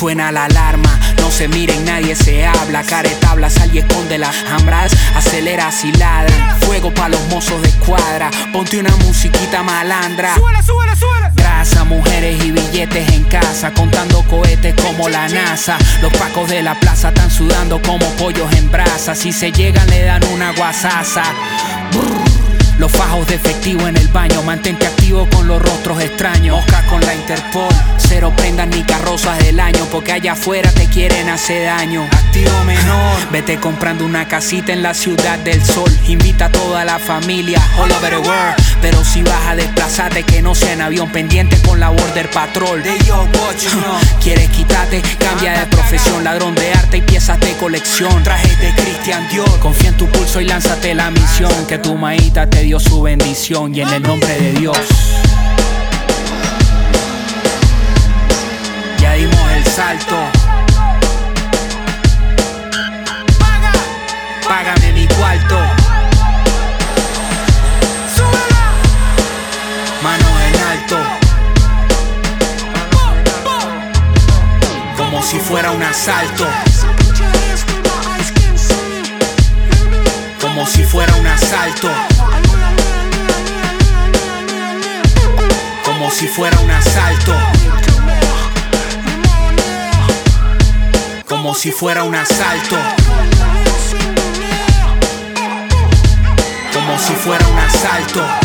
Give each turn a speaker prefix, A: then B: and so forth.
A: suena la alarma. No se miren, nadie se habla. Caretabla, sal y esconde las hambras. Acelera si ladran. Fuego pa' los mozos de escuadra. Ponte una musiquita malandra.
B: Súbele, súbele, súbele.
A: Grasa, mujeres y billetes en casa, contando cohetes como la NASA. Los pacos de la plaza están sudando como pollos en brasa. Si se llegan le dan una guasaza. Los fajos de efectivo en el baño. Mantente activo con los rostros extraños. Mosca con la Interpol. Cero prendas ni carrozas del año, porque allá afuera te quieren hacer daño. Activo menor. Vete comprando una casita en la ciudad del sol. Invita a toda la familia all over the world. Pero si vas a desplazarte, que no sea en avión. Pendiente con la Border Patrol. ¿Quieres quitarte? Cambia de profesión. Ladrón de arte y piezas de colección. Trajes de Christian Dior. Confía en tu pulso y lánzate la misión. Que tu maíta te dio su bendición. Y en el nombre de Dios ya dimos el salto. Págame mi cuarto. Manos en alto. Como si fuera un asalto. Como si fuera un asalto. Como si fuera un asalto. Como si fuera un asalto. Como si fuera un asalto.